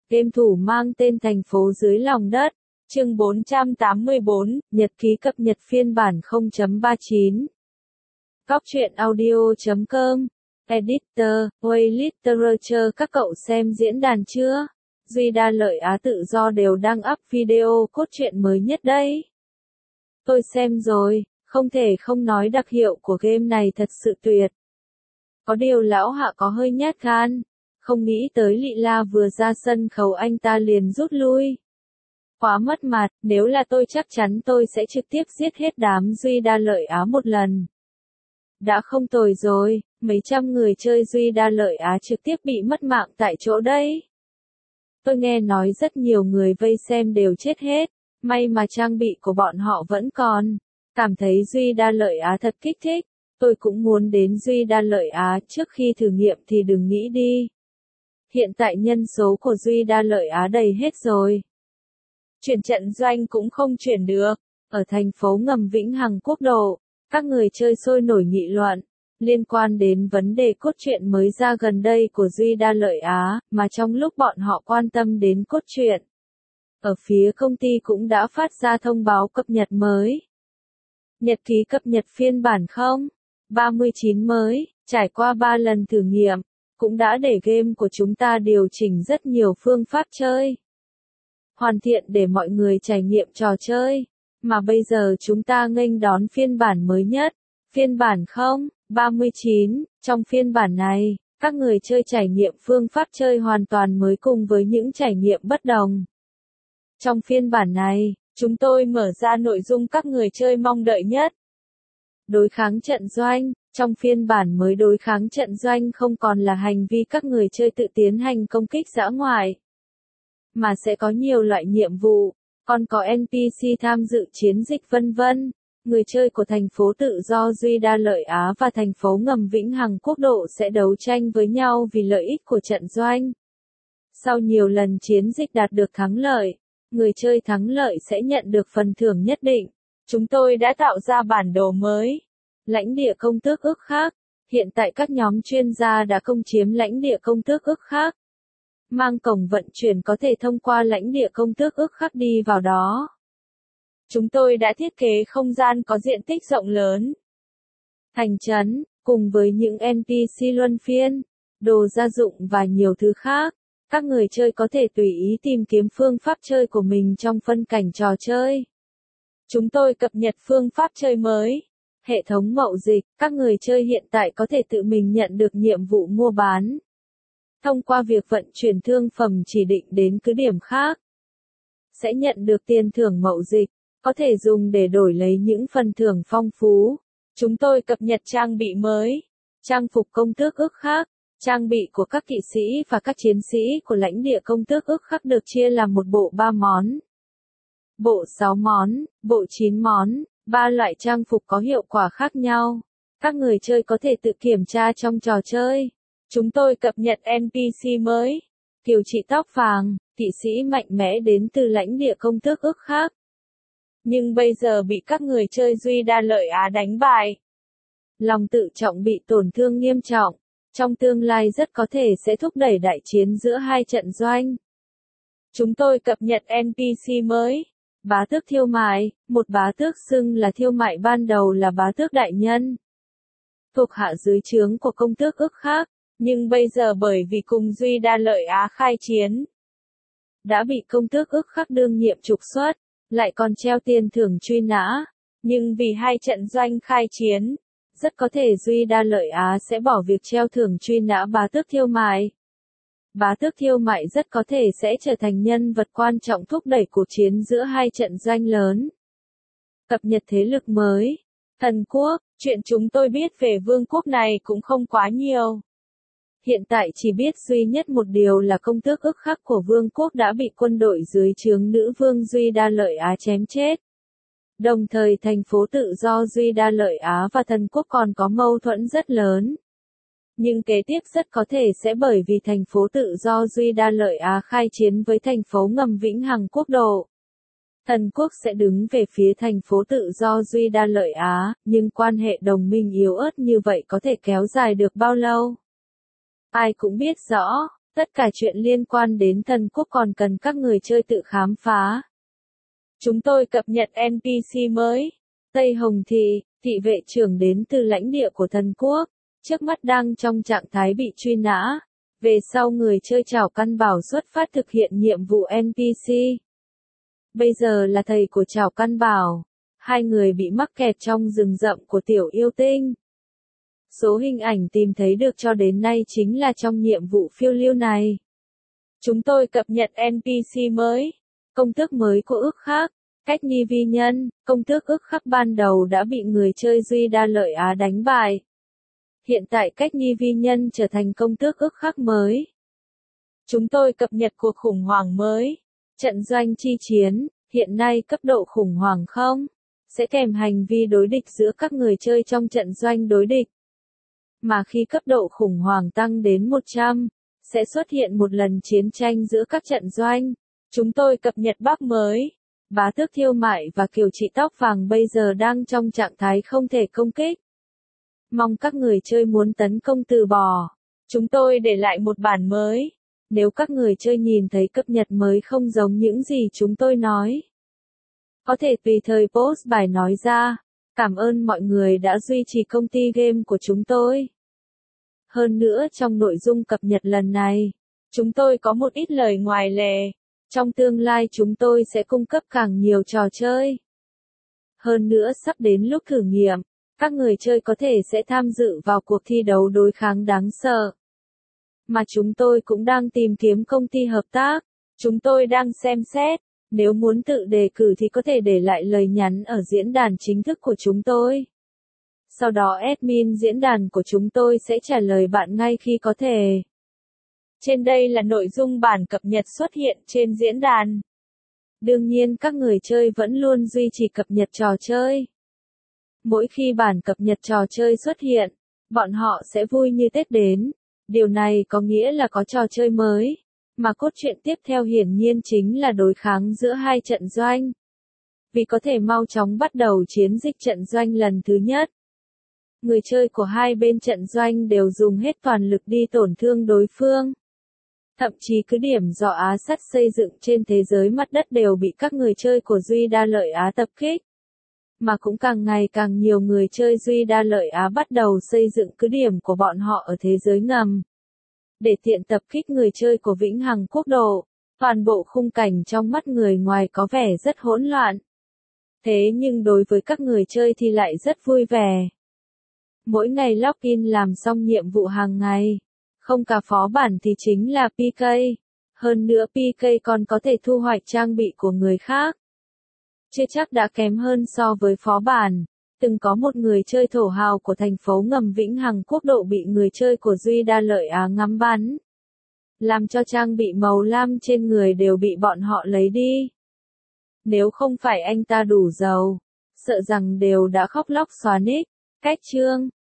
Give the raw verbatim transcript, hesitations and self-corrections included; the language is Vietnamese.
Game thủ mang tên Thành phố dưới lòng đất, chương bốn trăm tám mươi tư, nhật ký cập nhật phiên bản không chấm ba chín. Góc truyện audio chấm com, Editor, Way Literature. Các cậu xem diễn đàn chưa? Duy Đa Lợi Á Tự Do đều đang up video cốt truyện mới nhất đấy. Tôi xem rồi, không thể không nói đặc hiệu của game này thật sự tuyệt. Có điều lão Hạ có hơi nhát gan, không nghĩ tới Lị La vừa ra sân khấu anh ta liền rút lui. Quá mất mặt, nếu là tôi chắc chắn tôi sẽ trực tiếp giết hết đám Duy Đa Lợi Á một lần. Đã không tồi rồi, mấy trăm người chơi Duy Đa Lợi Á trực tiếp bị mất mạng tại chỗ đấy. Tôi nghe nói rất nhiều người vây xem đều chết hết, may mà trang bị của bọn họ vẫn còn. Cảm thấy Duy Đa Lợi Á thật kích thích, tôi cũng muốn đến Duy Đa Lợi Á, trước khi thử nghiệm thì đừng nghĩ đi. Hiện tại nhân số của Duy Đa Lợi Á đầy hết rồi. Chuyển trận doanh cũng không chuyển được, ở thành phố ngầm Vĩnh Hằng Quốc Độ, các người chơi sôi nổi nghị luận, liên quan đến vấn đề cốt truyện mới ra gần đây của Duy Đa Lợi Á, mà trong lúc bọn họ quan tâm đến cốt truyện, ở phía công ty cũng đã phát ra thông báo cập nhật mới. Nhật ký cập nhật phiên bản không ba chín mới, trải qua ba lần thử nghiệm, cũng đã để game của chúng ta điều chỉnh rất nhiều phương pháp chơi, hoàn thiện để mọi người trải nghiệm trò chơi, mà bây giờ chúng ta nghênh đón phiên bản mới nhất, phiên bản không ba chín. Trong phiên bản này, các người chơi trải nghiệm phương pháp chơi hoàn toàn mới cùng với những trải nghiệm bất đồng. Trong phiên bản này, chúng tôi mở ra nội dung các người chơi mong đợi nhất. Đối kháng trận doanh. Trong phiên bản mới, đối kháng trận doanh không còn là hành vi các người chơi tự tiến hành công kích dã ngoại, mà sẽ có nhiều loại nhiệm vụ, còn có en pê xê tham dự chiến dịch vân vân. Người chơi của thành phố tự do Duy Đa Lợi Á và thành phố ngầm Vĩnh Hằng Quốc Độ sẽ đấu tranh với nhau vì lợi ích của trận doanh. Sau nhiều lần chiến dịch đạt được thắng lợi, người chơi thắng lợi sẽ nhận được phần thưởng nhất định. Chúng tôi đã tạo ra bản đồ mới. Lãnh địa công tước ước khác. Hiện tại các nhóm chuyên gia đã công chiếm lãnh địa công tước ước khác. Mang cổng vận chuyển có thể thông qua lãnh địa công tước ước khác đi vào đó. Chúng tôi đã thiết kế không gian có diện tích rộng lớn, thành trấn, cùng với những en pê xê luân phiên, đồ gia dụng và nhiều thứ khác. Các người chơi có thể tùy ý tìm kiếm phương pháp chơi của mình trong phân cảnh trò chơi. Chúng tôi cập nhật phương pháp chơi mới. Hệ thống mậu dịch, các người chơi hiện tại có thể tự mình nhận được nhiệm vụ mua bán, thông qua việc vận chuyển thương phẩm chỉ định đến cứ điểm khác. Sẽ nhận được tiền thưởng mậu dịch, có thể dùng để đổi lấy những phần thưởng phong phú. Chúng tôi cập nhật trang bị mới, trang phục công tước ước khác. Trang bị của các kỵ sĩ và các chiến sĩ của lãnh địa công tước ước khác được chia làm một bộ ba món, bộ sáu món, bộ chín món. Ba loại trang phục có hiệu quả khác nhau. Các người chơi có thể tự kiểm tra trong trò chơi. Chúng tôi cập nhật en pê xê mới. Kiều chị tóc vàng, kỵ sĩ mạnh mẽ đến từ lãnh địa công tước ước khác, nhưng bây giờ bị các người chơi Duy Đa Lợi Á đánh bại. Lòng tự trọng bị tổn thương nghiêm trọng. Trong tương lai rất có thể sẽ thúc đẩy đại chiến giữa hai trận doanh. Chúng tôi cập nhật en pê xê mới. Bá tước Thiêu Mại, một bá tước xưng là Thiêu Mại ban đầu là bá tước đại nhân, thuộc hạ dưới trướng của công tước ước khác, nhưng bây giờ bởi vì cùng Duy Đa Lợi Á khai chiến, đã bị công tước ước khác đương nhiệm trục xuất, lại còn treo tiền thưởng truy nã, nhưng vì hai trận doanh khai chiến, rất có thể Duy Đa Lợi Á sẽ bỏ việc treo thưởng truy nã bá tước Thiêu Mại. Bá tước Thiêu Mại rất có thể sẽ trở thành nhân vật quan trọng thúc đẩy cuộc chiến giữa hai trận doanh lớn. Cập nhật thế lực mới. Thần quốc, chuyện chúng tôi biết về vương quốc này cũng không quá nhiều. Hiện tại chỉ biết duy nhất một điều là công tước ước khác của vương quốc đã bị quân đội dưới trướng nữ vương Duy Đa Lợi Á chém chết. Đồng thời thành phố tự do Duy Đa Lợi Á và thần quốc còn có mâu thuẫn rất lớn. Nhưng kế tiếp rất có thể sẽ bởi vì thành phố tự do Duy Đa Lợi Á khai chiến với thành phố ngầm Vĩnh Hằng Quốc Độ. Thần quốc sẽ đứng về phía thành phố tự do Duy Đa Lợi Á, nhưng quan hệ đồng minh yếu ớt như vậy có thể kéo dài được bao lâu? Ai cũng biết rõ, Tất cả chuyện liên quan đến thần quốc còn cần các người chơi tự khám phá. Chúng tôi cập nhật en pê xê mới. Tây Hồng Thị, thị vệ trưởng đến từ lãnh địa của thần quốc, trước mắt đang trong trạng thái bị truy nã. Về sau người chơi Trảo Căn Bảo xuất phát thực hiện nhiệm vụ en pê xê. Bây giờ là thầy của Trảo Căn Bảo. Hai người bị mắc kẹt trong rừng rậm của tiểu yêu tinh. Số hình ảnh tìm thấy được cho đến nay chính là trong nhiệm vụ phiêu lưu này. Chúng tôi cập nhật en pê xê mới. Công tước mới của ước khắc. Cách ni vi nhân, công tước ước khắc ban đầu đã bị người chơi Duy Đa Lợi Á đánh bại. Hiện tại cách ni vi nhân trở thành công tước ước khắc mới. Chúng tôi cập nhật cuộc khủng hoảng mới. Trận doanh chi chiến, hiện nay cấp độ khủng hoảng không, sẽ kèm hành vi đối địch giữa các người chơi trong trận doanh đối địch. Mà khi cấp độ khủng hoảng tăng đến một trăm, sẽ xuất hiện một lần chiến tranh giữa các trận doanh. Chúng tôi cập nhật bug mới. Bá tước Thiêu Mại và Kiều Chị Tóc Vàng bây giờ đang trong trạng thái không thể công kích. Mong các người chơi muốn tấn công từ bỏ. Chúng tôi để lại một bản mới. Nếu các người chơi nhìn thấy cập nhật mới không giống những gì chúng tôi nói, có thể tùy thời post bài nói ra. Cảm ơn mọi người đã duy trì công ty game của chúng tôi. Hơn nữa trong nội dung cập nhật lần này, chúng tôi có một ít lời ngoài lề. Trong tương lai chúng tôi sẽ cung cấp càng nhiều trò chơi. Hơn nữa sắp đến lúc thử nghiệm, các người chơi có thể sẽ tham dự vào cuộc thi đấu đối kháng đáng sợ. Mà chúng tôi cũng đang tìm kiếm công ty hợp tác. Chúng tôi đang xem xét. Nếu muốn tự đề cử thì có thể để lại lời nhắn ở diễn đàn chính thức của chúng tôi. Sau đó admin diễn đàn của chúng tôi sẽ trả lời bạn ngay khi có thể. Trên đây là nội dung bản cập nhật xuất hiện trên diễn đàn. Đương nhiên các người chơi vẫn luôn duy trì cập nhật trò chơi. Mỗi khi bản cập nhật trò chơi xuất hiện, bọn họ sẽ vui như Tết đến. Điều này có nghĩa là có trò chơi mới. Mà cốt truyện tiếp theo hiển nhiên chính là đối kháng giữa hai trận doanh. Vì có thể mau chóng bắt đầu chiến dịch trận doanh lần thứ nhất. Người chơi của hai bên trận doanh đều dùng hết toàn lực đi tổn thương đối phương. Thậm chí cứ điểm do Á sắt xây dựng trên thế giới mặt đất đều bị các người chơi của Duy Đa Lợi Á tập kích. Mà cũng càng ngày càng nhiều người chơi Duy Đa Lợi Á bắt đầu xây dựng cứ điểm của bọn họ ở thế giới ngầm. Để tiện tập kích người chơi của Vĩnh Hằng Quốc độ, toàn bộ khung cảnh trong mắt người ngoài có vẻ rất hỗn loạn. Thế nhưng đối với các người chơi thì lại rất vui vẻ. Mỗi ngày login làm xong nhiệm vụ hàng ngày. Không cả phó bản thì chính là pê ca. Hơn nữa pê ca còn có thể thu hoạch trang bị của người khác. Chưa chắc đã kém hơn so với phó bản. Từng có một người chơi thổ hào của thành phố ngầm Vĩnh Hằng Quốc độ bị người chơi của Duy Đa Lợi Á ngắm bắn. Làm cho trang bị màu lam trên người đều bị bọn họ lấy đi. Nếu không phải anh ta đủ giàu, sợ rằng đều đã khóc lóc xóa nick, cách chương.